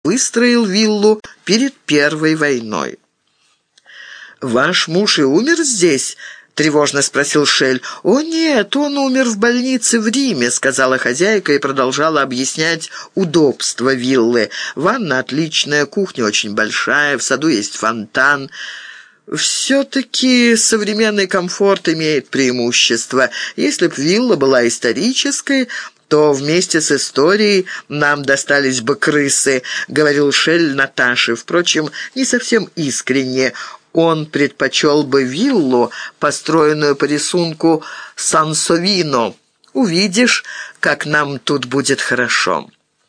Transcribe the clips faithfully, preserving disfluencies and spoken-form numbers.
выстроил виллу перед Первой войной. «Ваш муж и умер здесь?» — тревожно спросил Шель. «О, нет, он умер в больнице в Риме», — сказала хозяйка и продолжала объяснять удобства виллы. «Ванна отличная, кухня очень большая, в саду есть фонтан». Все-таки современный комфорт имеет преимущество. Если б вилла была исторической, то вместе с историей нам достались бы крысы», — говорил Шель Наташе, впрочем, не совсем искренне. Он предпочел бы виллу, построенную по рисунку Сансовино. «Увидишь, как нам тут будет хорошо».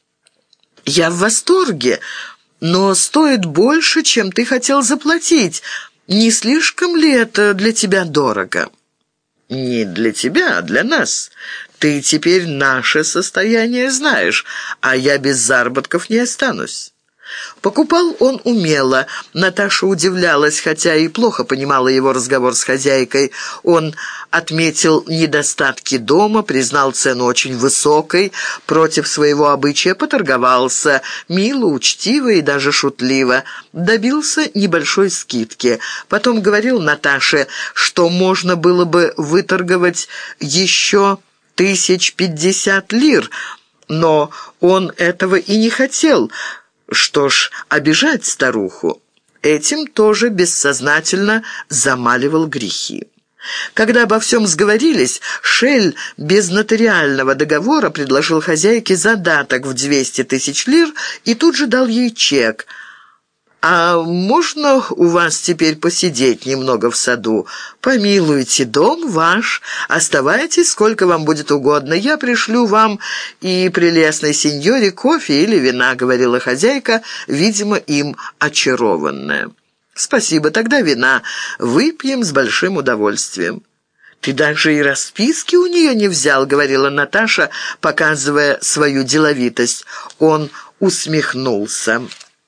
«Я в восторге, но стоит больше, чем ты хотел заплатить. Не слишком ли это для тебя дорого?» «Не для тебя, а для нас. Ты теперь наше состояние знаешь, а я без заработков не останусь». Покупал он умело. Наташа удивлялась, хотя и плохо понимала его разговор с хозяйкой. Он отметил недостатки дома, признал цену очень высокой, против своего обычая поторговался, мило, учтиво и даже шутливо. Добился небольшой скидки. Потом говорил Наташе, что можно было бы выторговать еще тысяч пятьдесят лир, но он этого и не хотел. Что ж, обижать старуху? Этим тоже бессознательно замаливал грехи. Когда обо всем сговорились, Шель без нотариального договора предложил хозяйке задаток в двести тысяч лир и тут же дал ей чек. «А можно у вас теперь посидеть немного в саду? Помилуйте, дом ваш. Оставайтесь, сколько вам будет угодно. Я пришлю вам и прелестной сеньоре кофе или вина», — говорила хозяйка, видимо, им очарованная. «Спасибо, тогда вина. Выпьем с большим удовольствием». «Ты даже и расписки у нее не взял», — говорила Наташа, показывая свою деловитость. Он усмехнулся.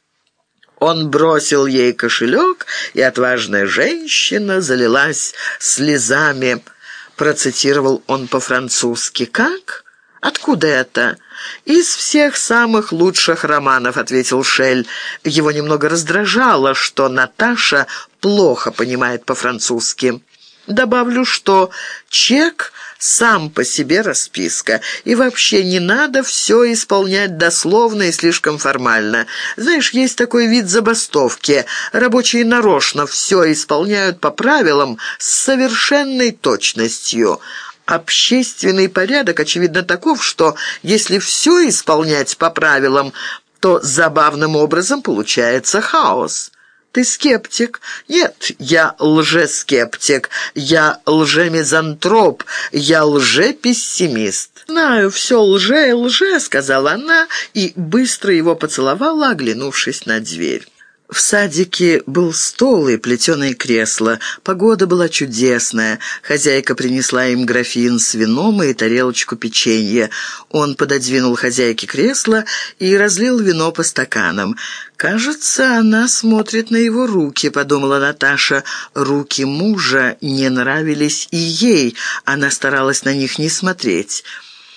Он бросил ей кошелек, и отважная женщина залилась слезами. Процитировал он по-французски. «Как? Откуда это?» «Из всех самых лучших романов», — ответил Шель. Его немного раздражало, что Наташа плохо понимает по-французски. «Добавлю, что чек сам по себе расписка, и вообще не надо все исполнять дословно и слишком формально. Знаешь, есть такой вид забастовки. Рабочие нарочно все исполняют по правилам с совершенной точностью. Общественный порядок, очевидно, таков, что если все исполнять по правилам, то забавным образом получается хаос». «Ты скептик?» «Нет, я лжескептик, я лжемизантроп, я лжепессимист». «Знаю, все лже и лже», — сказала она и быстро его поцеловала, оглянувшись на дверь. В садике был стол и плетеное кресло. Погода была чудесная. Хозяйка принесла им графин с вином и тарелочку печенья. Он пододвинул хозяйке кресло и разлил вино по стаканам. «Кажется, она смотрит на его руки», — подумала Наташа. Руки мужа не нравились и ей. Она старалась на них не смотреть.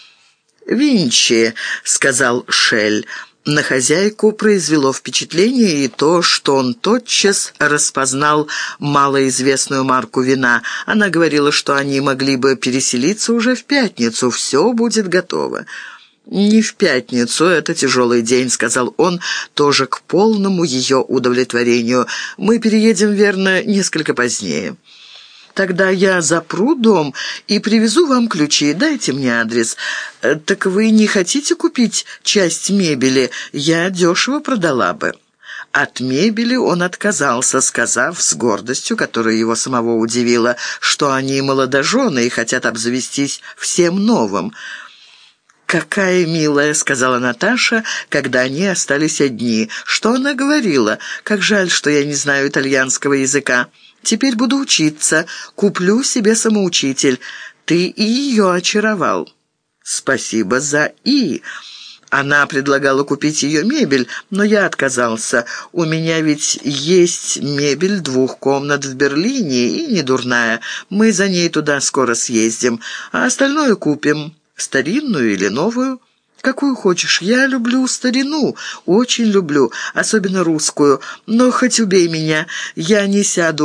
«Винчи», — сказал Шель. На хозяйку произвело впечатление и то, что он тотчас распознал малоизвестную марку вина. Она говорила, что они могли бы переселиться уже в пятницу, все будет готово. «Не в пятницу, это тяжелый день», — сказал он, тоже к полному ее удовлетворению. «Мы переедем, верно, несколько позднее». «Тогда я запру дом и привезу вам ключи. Дайте мне адрес». «Так вы не хотите купить часть мебели? Я дешево продала бы». От мебели он отказался, сказав с гордостью, которая его самого удивила, что они молодожены и хотят обзавестись всем новым. «Какая милая», — сказала Наташа, когда они остались одни. «Что она говорила? Как жаль, что я не знаю итальянского языка. Теперь буду учиться. Куплю себе самоучитель. Ты и ее очаровал». «Спасибо за «и». Она предлагала купить ее мебель, но я отказался. У меня ведь есть мебель двух комнат в Берлине, и не дурная. Мы за ней туда скоро съездим, а остальное купим, старинную или новую». «Какую хочешь. Я люблю старину, очень люблю, особенно русскую. Но хоть убей меня, я не сяду